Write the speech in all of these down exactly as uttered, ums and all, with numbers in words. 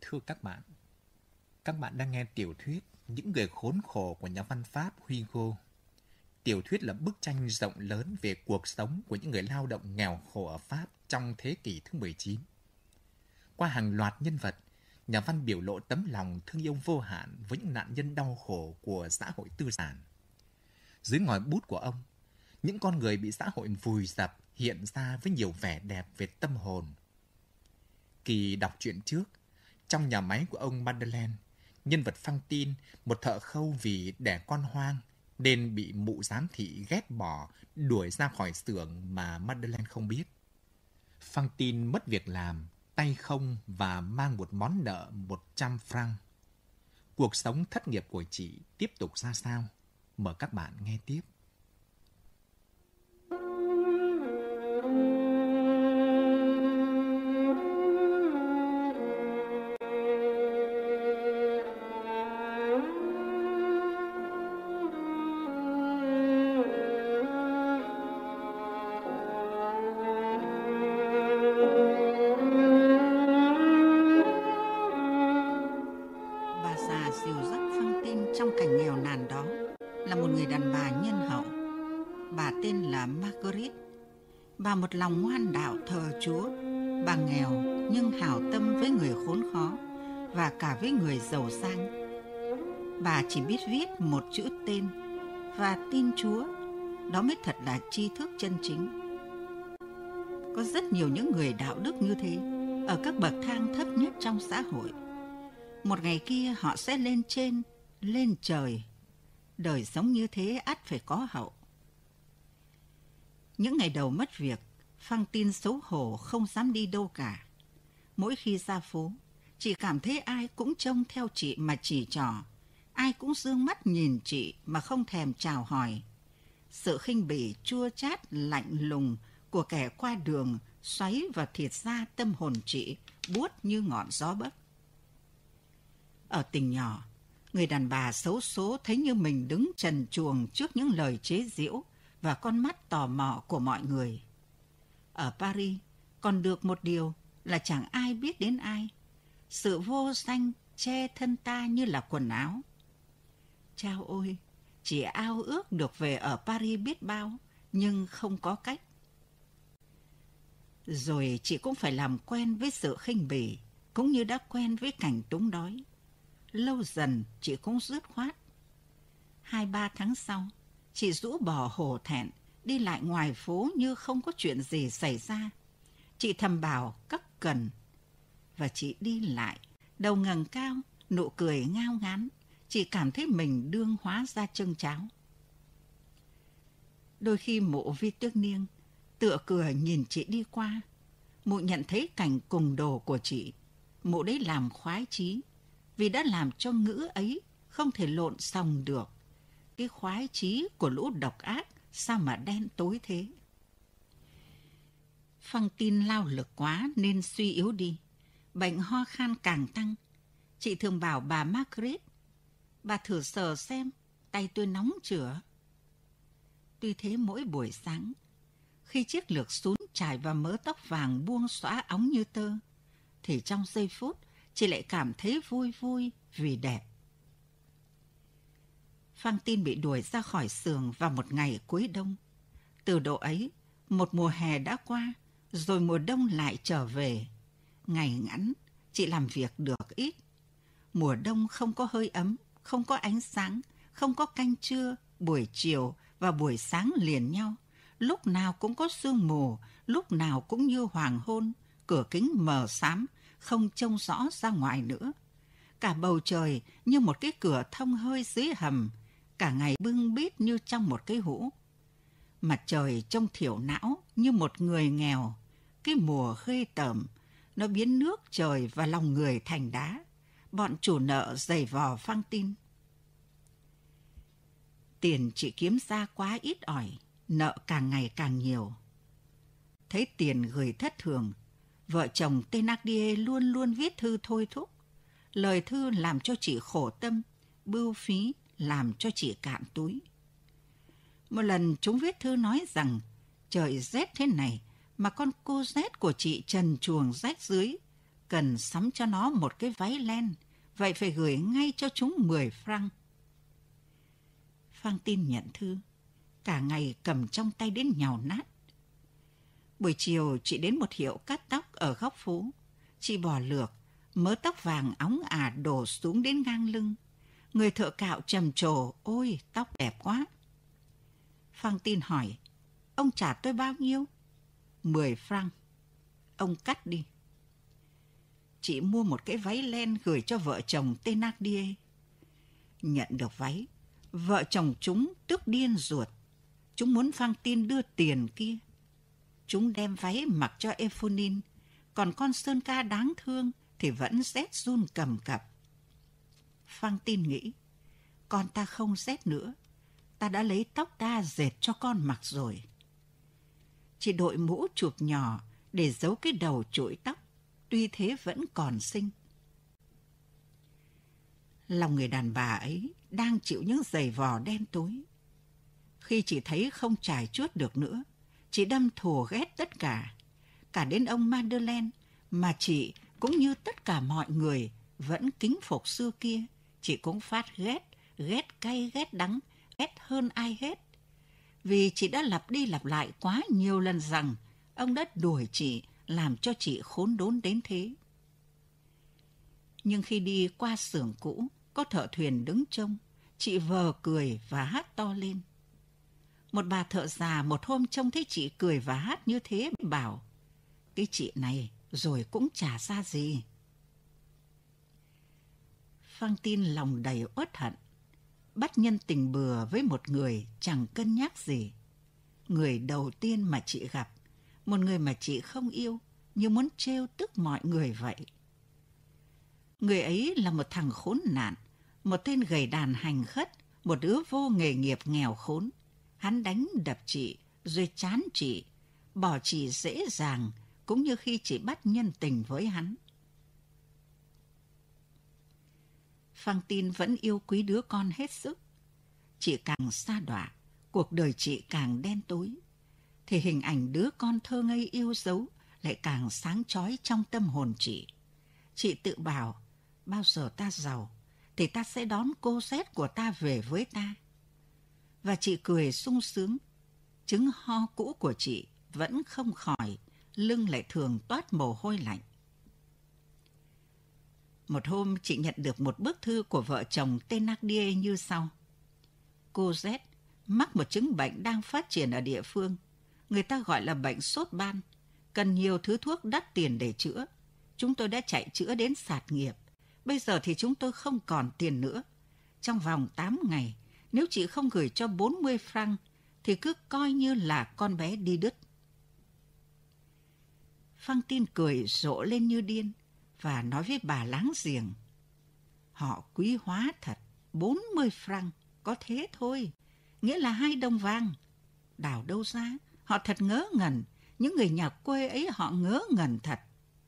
Thưa các bạn, các bạn đang nghe tiểu thuyết Những người khốn khổ của nhà văn Pháp Hugo. Tiểu thuyết là bức tranh rộng lớn về cuộc sống của những người lao động nghèo khổ ở Pháp trong thế kỷ thứ mười chín. Qua hàng loạt nhân vật, nhà văn biểu lộ tấm lòng thương yêu vô hạn với những nạn nhân đau khổ của xã hội tư sản. Dưới ngòi bút của ông, những con người bị xã hội vùi dập hiện ra với nhiều vẻ đẹp về tâm hồn. Kỳ đọc truyện trước, trong nhà máy của ông Madeleine, nhân vật Fantine, một thợ khâu vì đẻ con hoang, nên bị mụ giám thị ghét bỏ, đuổi ra khỏi xưởng mà Madeleine không biết. Fantine mất việc làm, tay không và mang một món nợ một trăm franc. Cuộc sống thất nghiệp của chị tiếp tục ra sao? Mời các bạn nghe tiếp. Bà một lòng ngoan đạo thờ Chúa. Bà nghèo nhưng hảo tâm với người khốn khó và cả với người giàu sang. Bà chỉ biết viết một chữ tên và tin Chúa. Đó mới thật là tri thức chân chính. Có rất nhiều những người đạo đức như thế ở các bậc thang thấp nhất trong xã hội. Một ngày kia họ sẽ lên trên, lên trời. Đời sống như thế ắt phải có hậu. Những ngày đầu mất việc, Fantine xấu hổ không dám đi đâu cả. Mỗi khi ra phố, chị cảm thấy ai cũng trông theo chị mà chỉ trỏ. Ai cũng dương mắt nhìn chị mà không thèm chào hỏi. Sự khinh bỉ chua chát lạnh lùng của kẻ qua đường xoáy vào thịt da tâm hồn chị, buốt như ngọn gió bấc. Ở tỉnh nhỏ, người đàn bà xấu số thấy như mình đứng trần truồng trước những lời chế giễu và con mắt tò mò của mọi người. Ở Paris, còn được một điều là chẳng ai biết đến ai. Sự vô danh che thân ta như là quần áo. Chao ôi, chỉ ao ước được về ở Paris biết bao, nhưng không có cách. Rồi chị cũng phải làm quen với sự khinh bỉ, cũng như đã quen với cảnh túng đói. Lâu dần chị cũng dứt khoát. Hai ba tháng sau, chị rũ bỏ hổ thẹn, đi lại ngoài phố như không có chuyện gì xảy ra. Chị thầm bảo cất cần. Và chị đi lại, đầu ngẩng cao, nụ cười ngao ngán. Chị cảm thấy mình đương hóa ra chưng cháo. Đôi khi mụ Vi Tước Niêng tựa cửa nhìn chị đi qua. Mụ nhận thấy cảnh cùng đồ của chị. Mụ đấy làm khoái chí, vì đã làm cho ngữ ấy không thể lộn xòng được. Cái khoái chí của lũ độc ác sao mà đen tối thế. Fantine lao lực quá nên suy yếu đi. Bệnh ho khan càng tăng. Chị thường bảo bà Margaret, bà thử sờ xem, tay tôi nóng chửa. Tuy thế mỗi buổi sáng, khi chiếc lược xún trải vào mớ tóc vàng buông xõa óng như tơ, thì trong giây phút chị lại cảm thấy vui vui vì đẹp. Fantine bị đuổi ra khỏi xưởng vào một ngày cuối đông. Từ độ ấy, một mùa hè đã qua, rồi mùa đông lại trở về. Ngày ngắn, chị làm việc được ít. Mùa đông không có hơi ấm, không có ánh sáng, không có canh trưa, buổi chiều và buổi sáng liền nhau. Lúc nào cũng có sương mù, lúc nào cũng như hoàng hôn, cửa kính mờ xám, không trông rõ ra ngoài nữa. Cả bầu trời như một cái cửa thông hơi dưới hầm, cả ngày bưng bít như trong một cái hũ. Mặt trời trông thiểu não như một người nghèo. Cái mùa ghê tởm, nó biến nước trời và lòng người thành đá. Bọn chủ nợ giày vò Fantine. Tiền chị kiếm ra quá ít ỏi, nợ càng ngày càng nhiều. Thấy tiền gửi thất thường, vợ chồng Thénardier luôn luôn viết thư thôi thúc. Lời thư làm cho chị khổ tâm, bưu phí làm cho chị cạn túi. Một lần chúng viết thư nói rằng trời rét thế này mà con cô rét của chị trần truồng rách dưới, cần sắm cho nó một cái váy len, vậy phải gửi ngay cho chúng mười franc. Phang Tin nhận thư, cả ngày cầm trong tay đến nhàu nát. Buổi chiều chị đến một hiệu cắt tóc ở góc phố. Chị bỏ lược, mớ tóc vàng óng ả đổ xuống đến ngang lưng. Người thợ cạo trầm trồ, ôi tóc đẹp quá. Phang Tin hỏi, ông trả tôi bao nhiêu? Mười franc. Ông cắt đi. Chị mua một cái váy len gửi cho vợ chồng Thénardier. Nhận được váy, vợ chồng chúng tức điên ruột. Chúng muốn Phang Tin đưa tiền kia. Chúng đem váy mặc cho Éponine, còn con Sơn Ca đáng thương thì vẫn rét run cầm cập. Phang Tin nghĩ, con ta không rét nữa, ta đã lấy tóc ta dệt cho con mặc rồi. Chị đội mũ chụp nhỏ để giấu cái đầu chổi tóc, tuy thế vẫn còn xinh. Lòng người đàn bà ấy đang chịu những giày vò đen tối. Khi chị thấy không trải chuốt được nữa, chị đâm thù ghét tất cả, cả đến ông Madeleine mà chị cũng như tất cả mọi người vẫn kính phục xưa kia, chị cũng phát ghét, ghét cay ghét đắng, ghét hơn ai hết. Vì chị đã lặp đi lặp lại quá nhiều lần rằng ông đã đuổi chị, làm cho chị khốn đốn đến thế. Nhưng khi đi qua xưởng cũ, có thợ thuyền đứng trông, chị vờ cười và hát to lên. Một bà thợ già một hôm trông thấy chị cười và hát như thế bảo, cái chị này rồi cũng chả ra gì. Phang Tin lòng đầy uất hận, bắt nhân tình bừa với một người chẳng cân nhắc gì. Người đầu tiên mà chị gặp, một người mà chị không yêu, như muốn trêu tức mọi người vậy. Người ấy là một thằng khốn nạn, một tên gầy đàn hành khất, một đứa vô nghề nghiệp nghèo khốn. Hắn đánh đập chị, rồi chán chị, bỏ chị dễ dàng, cũng như khi chị bắt nhân tình với hắn. Phang Tin vẫn yêu quý đứa con hết sức. Chị càng sa đọa, cuộc đời chị càng đen tối, thì hình ảnh đứa con thơ ngây yêu dấu lại càng sáng chói trong tâm hồn chị. Chị tự bảo, bao giờ ta giàu, thì ta sẽ đón cô Z của ta về với ta. Và chị cười sung sướng. Chứng ho cũ của chị vẫn không khỏi, lưng lại thường toát mồ hôi lạnh. Một hôm chị nhận được một bức thư của vợ chồng Thénardier như sau. Cô Z mắc một chứng bệnh đang phát triển ở địa phương. Người ta gọi là bệnh sốt ban. Cần nhiều thứ thuốc đắt tiền để chữa. Chúng tôi đã chạy chữa đến sạt nghiệp. Bây giờ thì chúng tôi không còn tiền nữa. Trong vòng tám ngày, nếu chị không gửi cho bốn mươi franc, thì cứ coi như là con bé đi đứt. Phang Tin cười rộ lên như điên và nói với bà láng giềng. Họ quý hóa thật, bốn mươi franc, có thế thôi, nghĩa là hai đồng vàng. Đào đâu ra, họ thật ngớ ngẩn, những người nhà quê ấy họ ngớ ngẩn thật.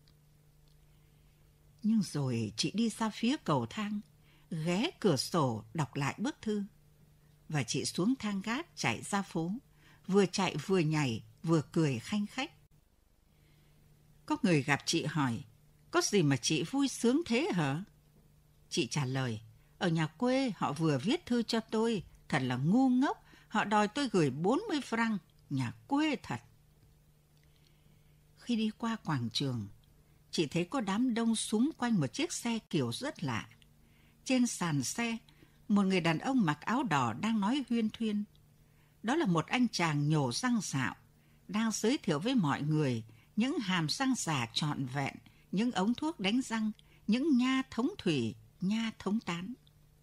Nhưng rồi chị đi ra phía cầu thang, ghé cửa sổ đọc lại bức thư. Và chị xuống thang gác chạy ra phố, vừa chạy vừa nhảy, vừa cười khanh khách. Có người gặp chị hỏi, có gì mà chị vui sướng thế hả? Chị trả lời, ở nhà quê họ vừa viết thư cho tôi, thật là ngu ngốc, họ đòi tôi gửi bốn mươi franc, nhà quê thật. Khi đi qua quảng trường, chị thấy có đám đông xúm quanh một chiếc xe kiểu rất lạ. Trên sàn xe, một người đàn ông mặc áo đỏ đang nói huyên thuyên. Đó là một anh chàng nhổ răng sạo, đang giới thiệu với mọi người những hàm răng giả trọn vẹn, những ống thuốc đánh răng, những nha thống thủy, nha thống tán.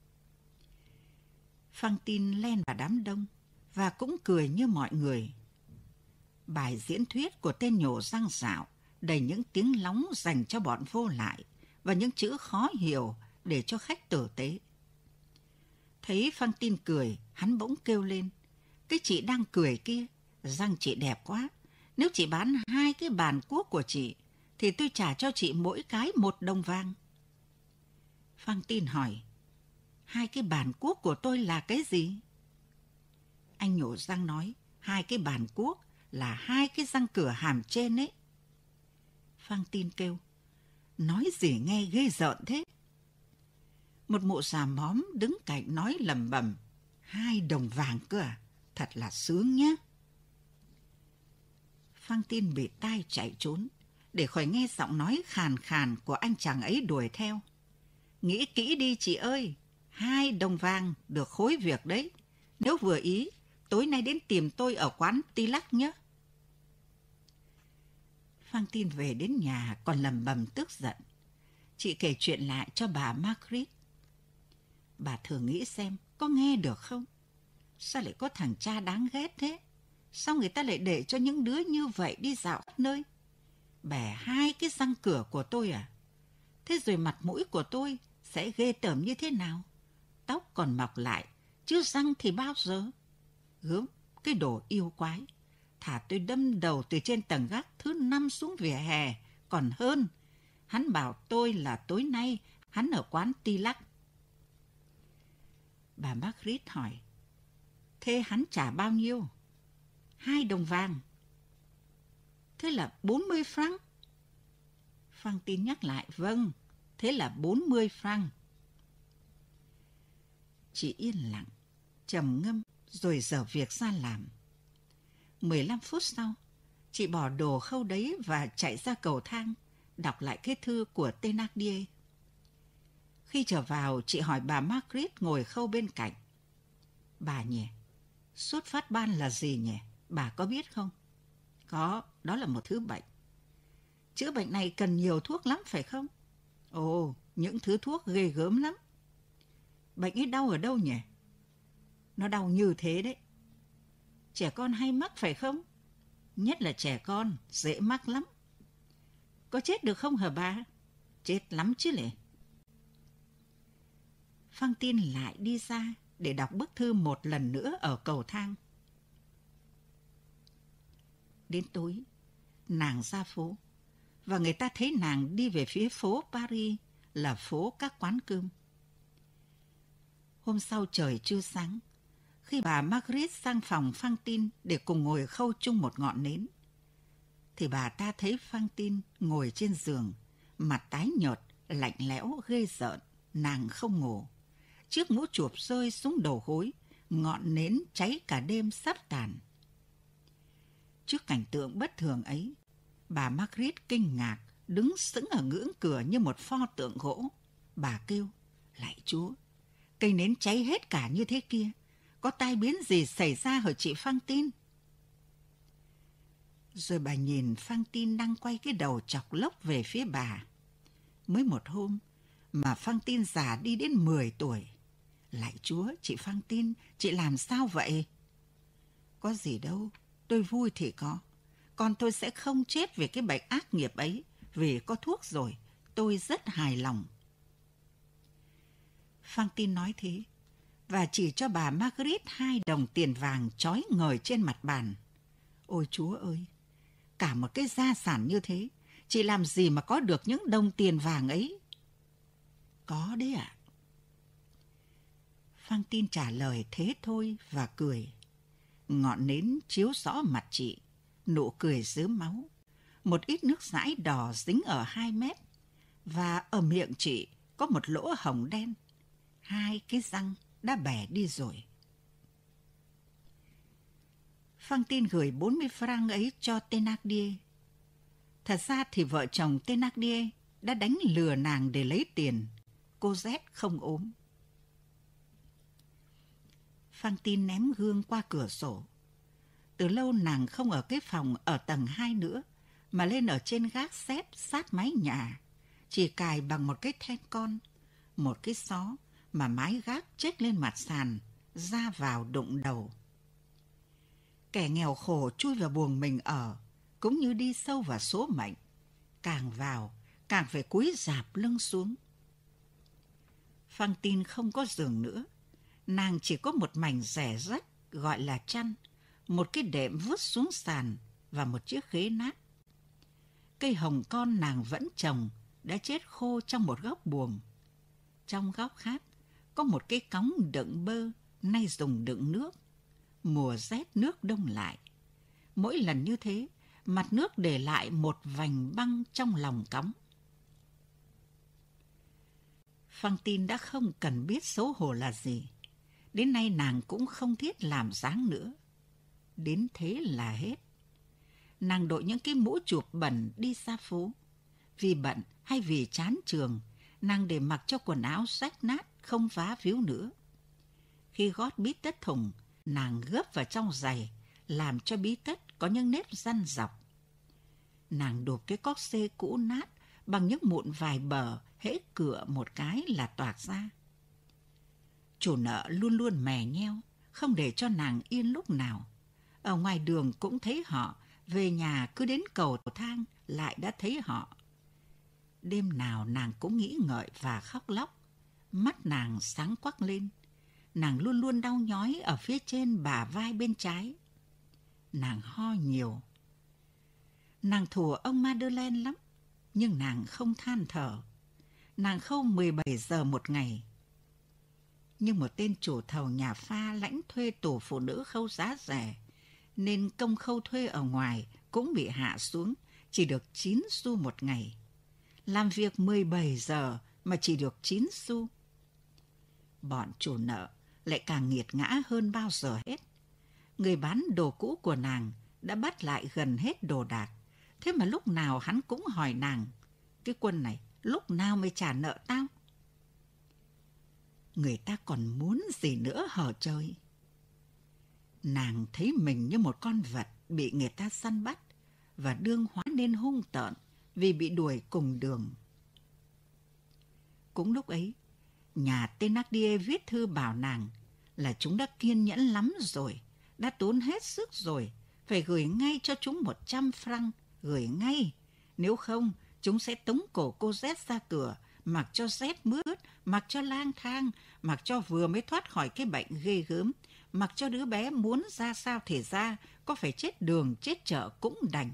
Phang Tin len vào đám đông và cũng cười như mọi người. Bài diễn thuyết của tên nhổ răng sạo đầy những tiếng lóng dành cho bọn vô lại và những chữ khó hiểu để cho khách tử tế. Thấy Phang Tin cười, hắn bỗng kêu lên. Cái chị đang cười kia, răng chị đẹp quá. Nếu chị bán hai cái bàn cuốc của chị, thì tôi trả cho chị mỗi cái một đồng vàng. Phang Tin hỏi, hai cái bàn cuốc của tôi là cái gì? Anh nhổ răng nói, hai cái bàn cuốc là hai cái răng cửa hàm trên ấy. Phang Tin kêu, Nói gì nghe ghê rợn thế. Một mụ già móm đứng cạnh nói lầm bầm. Hai đồng vàng cơ à? Thật là sướng nhá. Phăng Tin bịt tai chạy trốn, để khỏi nghe giọng nói khàn khàn của anh chàng ấy đuổi theo. Nghĩ kỹ đi chị ơi, hai đồng vàng được khối việc đấy. Nếu vừa ý, tối nay đến tìm tôi ở quán Tilac nhé. Phăng Tin về đến nhà còn lầm bầm tức giận. Chị kể chuyện lại cho bà Margaret. Bà thử nghĩ xem có nghe được không? Sao lại có thằng cha đáng ghét thế? Sao người ta lại để cho những đứa như vậy đi dạo khắp nơi? Bẻ hai cái răng cửa của tôi à? Thế rồi mặt mũi của tôi sẽ ghê tởm như thế nào? Tóc còn mọc lại, chứ răng thì bao giờ? Gớm, cái đồ yêu quái. Thả tôi đâm đầu từ trên tầng gác thứ năm xuống vỉa hè, còn hơn. Hắn bảo tôi là tối nay hắn ở quán Tilac. Bà Margaret hỏi, thế hắn trả bao nhiêu? Hai đồng vàng. Thế là bốn mươi franc. Phăng Tin nhắc lại, vâng, thế là bốn mươi franc. Chị yên lặng, trầm ngâm rồi dở việc ra làm. mười lăm phút sau, chị bỏ đồ khâu đấy và chạy ra cầu thang, đọc lại cái thư của Thénardier. Khi trở vào, chị hỏi bà Margaret ngồi khâu bên cạnh. Bà nhỉ, sốt phát ban là gì nhỉ? Bà có biết không? Có, đó là một thứ bệnh. Chữa bệnh này cần nhiều thuốc lắm phải không? Ồ, những thứ thuốc ghê gớm lắm. Bệnh ấy đau ở đâu nhỉ? Nó đau như thế đấy. Trẻ con hay mắc phải không? Nhất là trẻ con, dễ mắc lắm. Có chết được không hả bà? Chết lắm chứ lẽ. Phăng Tin lại đi ra để đọc bức thư một lần nữa ở cầu thang. Đến tối, nàng ra phố, và người ta thấy nàng đi về phía phố Paris, là phố các quán cơm. Hôm sau trời chưa sáng, khi bà Margaret sang phòng Phăng Tin để cùng ngồi khâu chung một ngọn nến, thì bà ta thấy Phăng Tin ngồi trên giường, mặt tái nhợt, lạnh lẽo, ghê rợn. Nàng không ngủ. Chiếc mũ chụp rơi xuống đầu gối, ngọn nến cháy cả đêm sắp tàn. Trước cảnh tượng bất thường ấy, bà Margaret kinh ngạc, đứng sững ở ngưỡng cửa như một pho tượng gỗ. Bà kêu, lạy Chúa, cây nến cháy hết cả như thế kia, có tai biến gì xảy ra hả chị Phăng Tin? Rồi bà nhìn Phăng Tin đang quay cái đầu chọc lốc về phía bà. Mới một hôm mà Phăng Tin già đi đến mười tuổi. Lạy Chúa, chị Phăng Tin, chị làm sao vậy? Có gì đâu, tôi vui thì có. Còn tôi sẽ không chết vì cái bệnh ác nghiệp ấy, vì có thuốc rồi, tôi rất hài lòng. Phăng Tin nói thế, và chỉ cho bà Margaret hai đồng tiền vàng chói ngời trên mặt bàn. Ôi Chúa ơi, cả một cái gia sản như thế, chị làm gì mà có được những đồng tiền vàng ấy? Có đấy ạ. Phăng Tin trả lời thế thôi và cười. Ngọn nến chiếu rõ mặt chị, nụ cười rớm máu. Một ít nước dãi đỏ dính ở hai mép, và ở miệng chị có một lỗ hổng đen. Hai cái răng đã bẻ đi rồi. Phăng Tin gửi bốn mươi franc ấy cho Thénardier. Thật ra thì vợ chồng Thénardier đã đánh lừa nàng để lấy tiền. Cô Z không ốm. Phăng Tin ném gương qua cửa sổ. Từ lâu nàng không ở cái phòng ở tầng hai nữa, mà lên ở trên gác xếp sát mái nhà, chỉ cài bằng một cái then con, một cái xó mà mái gác chếch lên mặt sàn, ra vào đụng đầu. Kẻ nghèo khổ chui vào buồng mình ở, cũng như đi sâu vào số mệnh. Càng vào, càng phải cúi rạp lưng xuống. Phăng Tin không có giường nữa. Nàng chỉ có một mảnh rẻ rách gọi là chăn, một cái đệm vứt xuống sàn và một chiếc ghế nát. Cây hồng con nàng vẫn trồng đã chết khô trong một góc buồng. Trong góc khác có một cái cống đựng bơ nay dùng đựng nước. Mùa rét nước đông lại. Mỗi lần như thế, mặt nước để lại một vành băng trong lòng cống. Phăng Tin đã không cần biết xấu hổ là gì. Đến nay nàng cũng không thiết làm dáng nữa. Đến thế là hết. Nàng đội những cái mũ chụp bẩn đi xa phố. Vì bận hay vì chán trường, nàng để mặc cho quần áo rách nát, không vá víu nữa. Khi gót bí tất thùng, nàng gấp vào trong giày, làm cho bí tất có những nếp răn dọc. Nàng đục cái cóc xê cũ nát bằng những mụn vài bờ, hễ cựa một cái là toạc ra. Chủ nợ luôn luôn mè nheo, không để cho nàng yên lúc nào. Ở ngoài đường cũng thấy họ, về nhà cứ đến cầu thang lại đã thấy họ. Đêm nào nàng cũng nghĩ ngợi và khóc lóc. Mắt nàng sáng quắc lên. Nàng luôn luôn đau nhói ở phía trên bả vai bên trái. Nàng ho nhiều. Nàng thùa ông Madeleine lắm, nhưng nàng không than thở. Nàng khâu mười bảy giờ một ngày. Nhưng một tên chủ thầu nhà pha lãnh thuê tổ phụ nữ khâu giá rẻ, nên công khâu thuê ở ngoài cũng bị hạ xuống, chỉ được chín xu một ngày. Làm việc mười bảy giờ mà chỉ được chín xu. Bọn chủ nợ lại càng nghiệt ngã hơn bao giờ hết. Người bán đồ cũ của nàng đã bắt lại gần hết đồ đạc. Thế mà lúc nào hắn cũng hỏi nàng, cái quân này lúc nào mới trả nợ tao? Người ta còn muốn gì nữa hở trời? Nàng thấy mình như một con vật bị người ta săn bắt và đương hóa nên hung tợn vì bị đuổi cùng đường. Cũng lúc ấy, nhà Thénardier viết thư bảo nàng là chúng đã kiên nhẫn lắm rồi, đã tốn hết sức rồi, phải gửi ngay cho chúng một trăm franc, gửi ngay. Nếu không, chúng sẽ tống cổ cô Z ra cửa, mặc cho Z mướt, mặc cho lang thang, mặc cho vừa mới thoát khỏi cái bệnh ghê gớm, mặc cho đứa bé muốn ra sao thì ra, có phải chết đường, chết chợ cũng đành.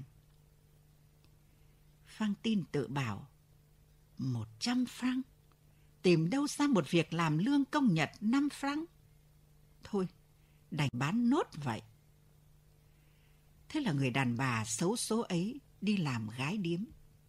Phăng Tin tự bảo, một trăm franc, tìm đâu ra một việc làm lương công nhật năm franc? Thôi, đành bán nốt vậy. Thế là người đàn bà xấu số ấy đi làm gái điếm.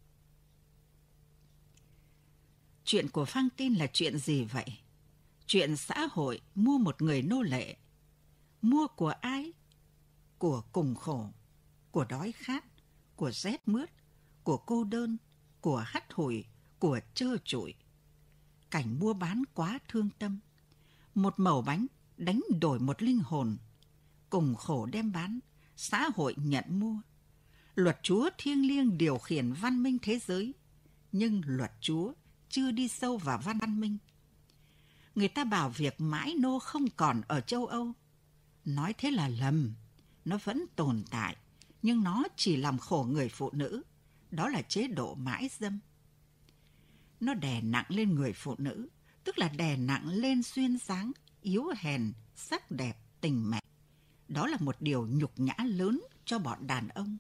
Chuyện của Phăng Tin là chuyện gì vậy? Chuyện xã hội mua một người nô lệ. Mua của ai? Của cùng khổ, của đói khát, của rét mướt, của cô đơn, của hắt hủi, của trơ trụi. Cảnh mua bán quá thương tâm. Một mẩu bánh đánh đổi một linh hồn. Cùng khổ đem bán, xã hội nhận mua. Luật Chúa thiêng liêng điều khiển văn minh thế giới, nhưng luật Chúa chưa đi sâu vào văn minh. Người ta bảo việc mãi nô không còn ở châu Âu. Nói thế là lầm. Nó vẫn tồn tại, nhưng nó chỉ làm khổ người phụ nữ. Đó là chế độ mãi dâm. Nó đè nặng lên người phụ nữ, tức là đè nặng lên duyên dáng, yếu hèn, sắc đẹp, tình mẹ. Đó là một điều nhục nhã lớn cho bọn đàn ông.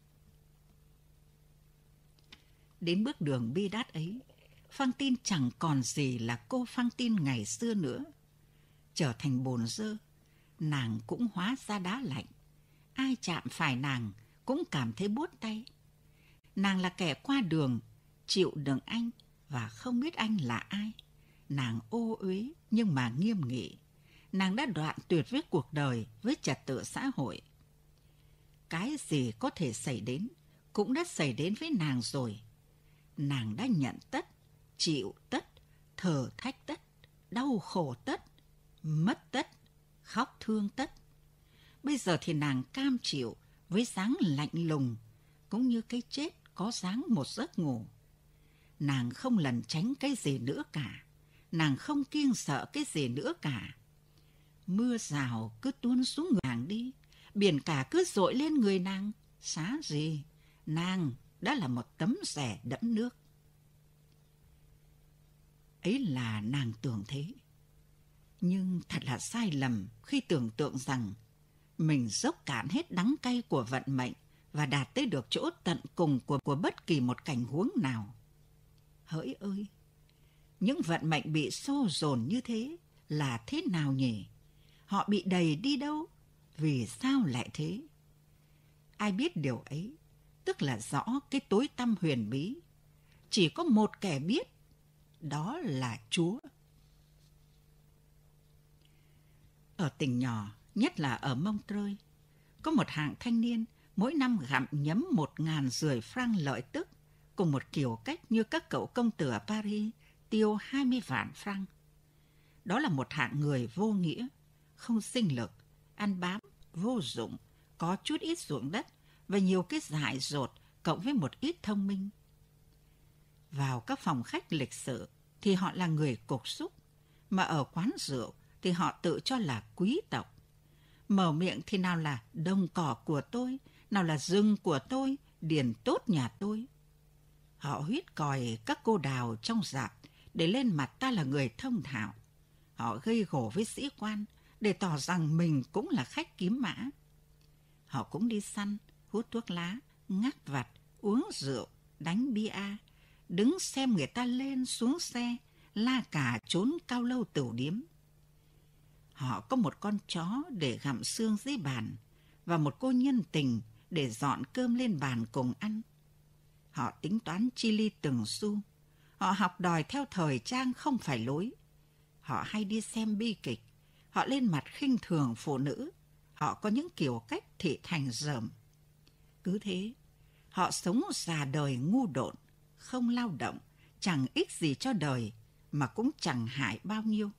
Đến bước đường bi đát ấy, Phăng Tin chẳng còn gì là cô Phăng Tin ngày xưa nữa. Trở thành bồn dơ, nàng cũng hóa ra đá lạnh. Ai chạm phải nàng cũng cảm thấy buốt tay. Nàng là kẻ qua đường, chịu đựng anh và không biết anh là ai. Nàng ô uế nhưng mà nghiêm nghị. Nàng đã đoạn tuyệt với cuộc đời, với trật tự xã hội. Cái gì có thể xảy đến cũng đã xảy đến với nàng rồi. Nàng đã nhận tất, chịu tất, thử thách tất, đau khổ tất, mất tất, khóc thương tất. Bây giờ thì nàng cam chịu với dáng lạnh lùng, cũng như cái chết có dáng một giấc ngủ. Nàng không lẩn tránh cái gì nữa cả. Nàng không kiêng sợ cái gì nữa cả. Mưa rào cứ tuôn xuống người nàng đi, biển cả cứ dội lên người nàng. Xá gì, nàng đã là một tấm rẻ đẫm nước. Ấy là nàng tưởng thế. Nhưng thật là sai lầm khi tưởng tượng rằng mình dốc cạn hết đắng cay của vận mệnh và đạt tới được chỗ tận cùng của, của bất kỳ một cảnh huống nào. Hỡi ơi, những vận mệnh bị xô dồn như thế là thế nào nhỉ? Họ bị đẩy đi đâu? Vì sao lại thế? Ai biết điều ấy, tức là rõ cái tối tăm huyền bí. Chỉ có một kẻ biết, đó là Chúa. Ở tỉnh nhỏ, nhất là ở Montreuil, có một hạng thanh niên mỗi năm gặm nhấm một ngàn rưỡi franc lợi tức, cùng một kiểu cách như các cậu công tử ở Paris tiêu hai mươi vạn franc. Đó là một hạng người vô nghĩa, không sinh lực, ăn bám, vô dụng, có chút ít ruộng đất và nhiều cái dại dột cộng với một ít thông minh. Vào các phòng khách lịch sự thì họ là người cục súc, mà ở quán rượu thì họ tự cho là quý tộc. Mở miệng thì nào là đồng cỏ của tôi, nào là rừng của tôi, điền tốt nhà tôi. Họ huýt còi các cô đào trong rạp để lên mặt ta là người thông thạo. Họ gây gổ với sĩ quan để tỏ rằng mình cũng là khách kiếm mã. Họ cũng đi săn, hút thuốc lá, ngắt vặt, uống rượu, đánh bia, đứng xem người ta lên xuống xe, la cà trốn cao lâu tửu điếm. Họ có một con chó để gặm xương dưới bàn và một cô nhân tình để dọn cơm lên bàn cùng ăn. Họ tính toán chi ly từng xu. Họ học đòi theo thời trang không phải lối. Họ hay đi xem bi kịch. Họ lên mặt khinh thường phụ nữ. Họ có những kiểu cách thị thành dởm. Cứ thế, họ sống già đời ngu độn, không lao động, chẳng ích gì cho đời, mà cũng chẳng hại bao nhiêu.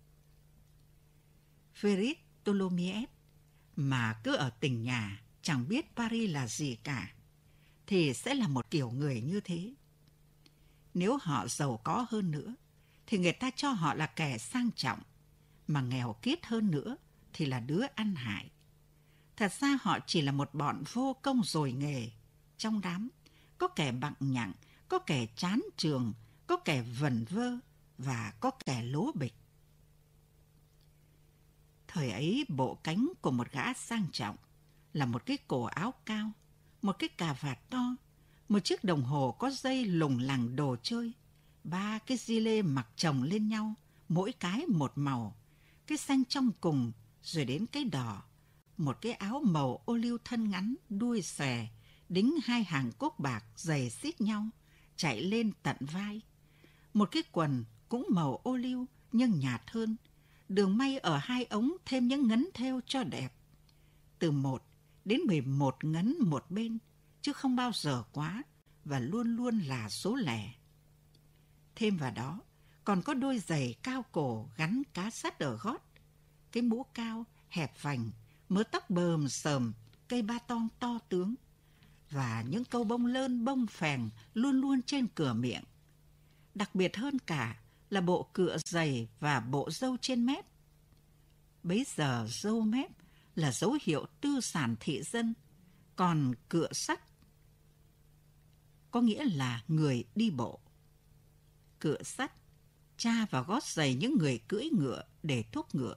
Félix Tholomyès mà cứ ở tỉnh nhà, chẳng biết Paris là gì cả, thì sẽ là một kiểu người như thế. Nếu họ giàu có hơn nữa, thì người ta cho họ là kẻ sang trọng, mà nghèo kiết hơn nữa thì là đứa ăn hại. Thật ra họ chỉ là một bọn vô công rồi nghề. Trong đám, có kẻ bặng nhặng, có kẻ chán trường, có kẻ vẩn vơ và có kẻ lố bịch. Thời ấy bộ cánh của một gã sang trọng là một cái cổ áo cao, một cái cà vạt to, một chiếc đồng hồ có dây lủng lẳng đồ chơi, ba cái gilet mặc chồng lên nhau, mỗi cái một màu, cái xanh trong cùng rồi đến cái đỏ, một cái áo màu ô liu thân ngắn, đuôi xòe, đính hai hàng cúc bạc dày xít nhau, chạy lên tận vai. Một cái quần cũng màu ô liu nhưng nhạt hơn, đường may ở hai ống thêm những ngấn thêu cho đẹp. Từ một đến mười một ngấn một bên, chứ không bao giờ quá, và luôn luôn là số lẻ. Thêm vào đó, còn có đôi giày cao cổ gắn cá sắt ở gót, cái mũ cao, hẹp vành, mớ tóc bờm sờm, cây ba tong to tướng, và những câu bông lơn bông phèn luôn luôn trên cửa miệng. Đặc biệt hơn cả là bộ cựa giày và bộ râu trên mép. Bấy giờ râu mép là dấu hiệu tư sản thị dân, còn cựa sắt có nghĩa là người đi bộ. Cựa sắt tra vào gót giày những người cưỡi ngựa để thúc ngựa.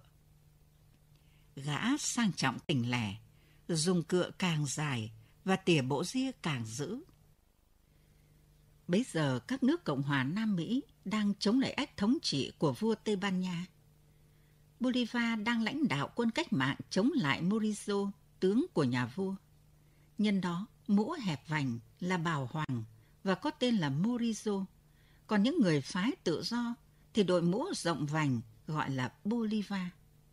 Gã sang trọng tỉnh lẻ, dùng cựa càng dài và tỉa bộ ria càng dữ. Bấy giờ các nước Cộng hòa Nam Mỹ đang chống lại ách thống trị của vua Tây Ban Nha. Bolivar đang lãnh đạo quân cách mạng chống lại Morisot, tướng của nhà vua. Nhân đó, mũ hẹp vành là bào hoàng và có tên là Morisot, còn những người phái tự do thì đội mũ rộng vành gọi là Bolivar.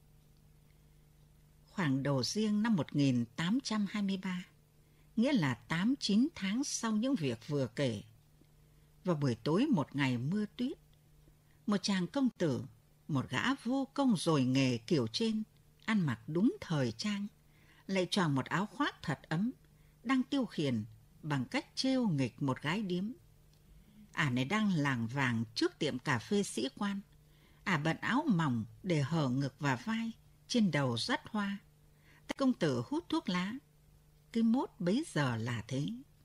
Khoảng đầu Giêng năm một nghìn tám trăm hai mươi ba, nghĩa là tám chín tháng sau những việc vừa kể, vào buổi tối một ngày mưa tuyết, một chàng công tử, một gã vô công rồi nghề kiểu trên, ăn mặc đúng thời trang, lại choàng một áo khoác thật ấm, đang tiêu khiển bằng cách trêu nghịch một gái điếm. Ả này đang lảng vàng trước tiệm cà phê sĩ quan. Ả bận áo mỏng để hở ngực và vai, trên đầu dắt hoa. Tay công tử hút thuốc lá. Cái mốt bấy giờ là thế.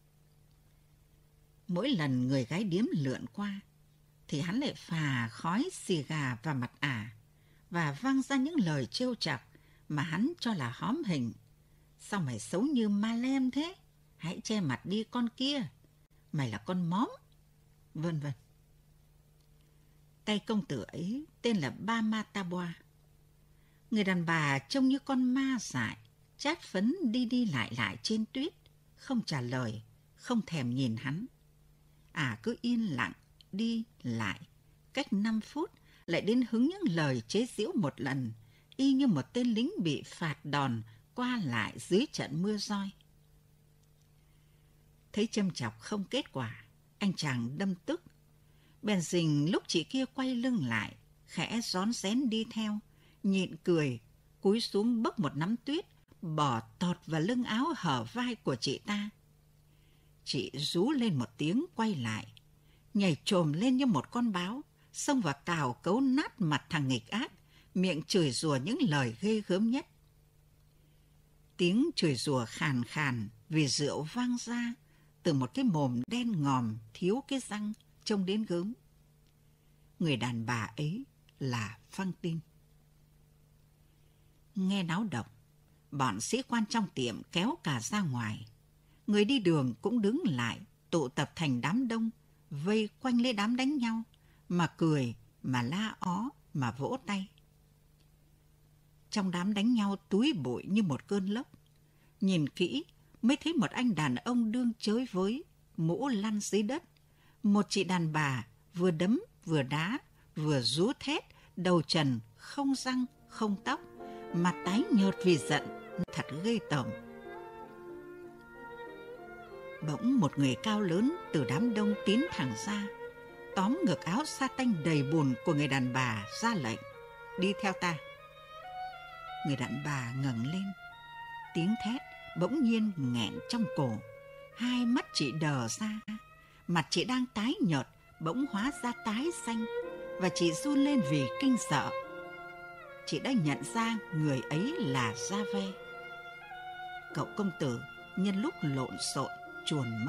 Mỗi lần người gái điếm lượn qua, thì hắn lại phà khói xì gà vào mặt Ả và vang ra những lời trêu chọc mà hắn cho là hóm hình. Sao mày xấu như ma lem thế? Hãy che mặt đi con kia. Mày là con móm. Vân vân. Tay công tử ấy tên là Ba Ma Ta Boa. Người đàn bà trông như con ma dại, chát phấn đi đi lại lại trên tuyết, không trả lời, không thèm nhìn hắn. Ả cứ yên lặng, đi lại, cách năm phút lại đến hứng những lời chế giễu một lần, y như một tên lính bị phạt đòn qua lại dưới trận mưa roi. Thấy châm chọc không kết quả, anh chàng đâm tức. Bèn dình lúc chị kia quay lưng lại, khẽ rón rén đi theo, nhịn cười, cúi xuống bốc một nắm tuyết, bỏ tọt vào lưng áo hở vai của chị ta. Chị rú lên một tiếng quay lại, nhảy chồm lên như một con báo, xông vào cào cấu nát mặt thằng nghịch ác, miệng chửi rủa những lời ghê gớm nhất. Tiếng chửi rủa khàn khàn vì rượu vang ra từ một cái mồm đen ngòm thiếu cái răng trông đến gớm. Người đàn bà ấy là Phăng Tin. Nghe náo động, bọn sĩ quan trong tiệm kéo cả ra ngoài. Người đi đường cũng đứng lại, tụ tập thành đám đông, vây quanh lấy đám đánh nhau, mà cười, mà la ó, mà vỗ tay. Trong đám đánh nhau túi bụi như một cơn lốc. Nhìn kỹ mới thấy một anh đàn ông đương chới với, mũ lăn dưới đất. Một chị đàn bà vừa đấm, vừa đá, vừa rú thét, đầu trần, không răng, không tóc, mặt tái nhợt vì giận, thật ghê tởm. Bỗng một người cao lớn từ đám đông tiến thẳng ra, tóm ngực áo sa tanh đầy bùn của người đàn bà, ra lệnh: "Đi theo ta." Người đàn bà ngẩng lên, tiếng thét bỗng nhiên nghẹn trong cổ, hai mắt chị đờ ra, mặt chị đang tái nhợt bỗng hóa ra tái xanh, và chị run lên vì kinh sợ. Chị đã nhận ra người ấy là Gia Ve. Cậu công tử nhân lúc lộn xộn chuồn mất.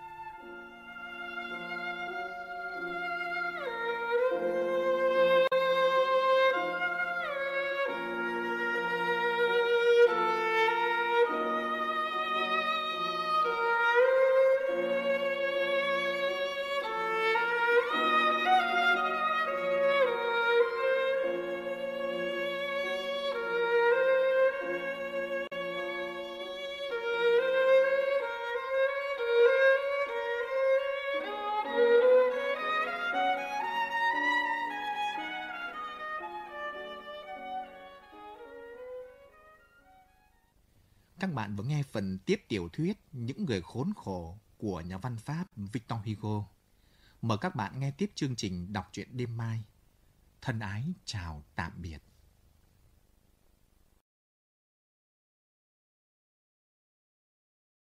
Các bạn vừa nghe phần tiếp tiểu thuyết Những người khốn khổ của nhà văn Pháp Victor Hugo. Mời các bạn nghe tiếp chương trình đọc truyện đêm mai. Thân ái chào tạm biệt.